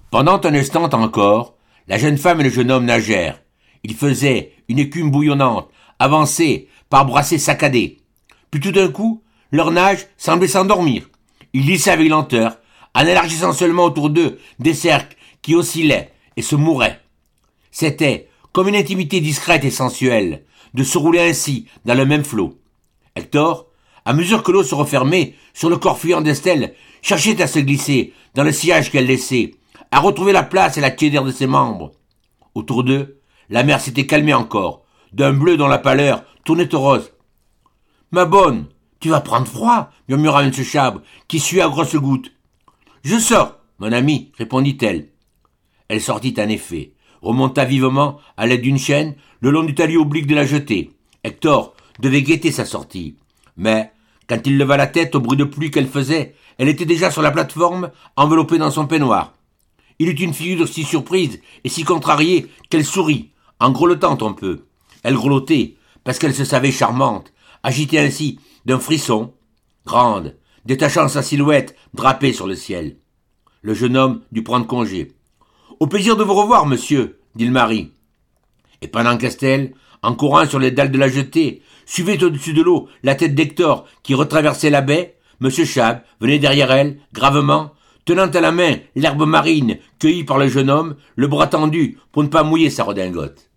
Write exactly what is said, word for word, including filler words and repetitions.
Pendant un instant encore, la jeune femme et le jeune homme nagèrent. Ils faisaient une écume bouillonnante, avançaient par brassées saccadées. Puis tout d'un coup, leur nage semblait s'endormir. Ils glissaient avec lenteur, en élargissant seulement autour d'eux des cercles qui oscillaient et se mouraient. C'était comme une intimité discrète et sensuelle, de se rouler ainsi dans le même flot. Hector, à mesure que l'eau se refermait sur le corps fuyant d'Estelle, cherchait à se glisser dans le sillage qu'elle laissait, à retrouver la place et la tiédeur de ses membres. Autour d'eux, la mer s'était calmée encore, d'un bleu dont la pâleur tournait au rose. « Ma bonne, tu vas prendre froid, murmura M. Chabre, qui suait à grosses gouttes. « Je sors, mon ami, répondit-elle. Elle sortit en effet, remonta vivement à l'aide d'une chaîne le long du talus oblique de la jetée. Hector devait guetter sa sortie. Mais, quand il leva la tête au bruit de pluie qu'elle faisait, elle était déjà sur la plateforme, enveloppée dans son peignoir. Il eut une figure si surprise et si contrariée qu'elle sourit, en grelottant un peu. Elle grelottait, parce qu'elle se savait charmante, agitée ainsi d'un frisson, grande, détachant sa silhouette drapée sur le ciel. Le jeune homme dut prendre congé. « Au plaisir de vous revoir, monsieur, » dit le mari. Et pendant qu'Estelle, en courant sur les dalles de la jetée, suivait au-dessus de l'eau la tête d'Hector qui retraversait la baie, M. Chabre venait derrière elle, gravement, tenant à la main l'herbe marine cueillie par le jeune homme, le bras tendu pour ne pas mouiller sa redingote.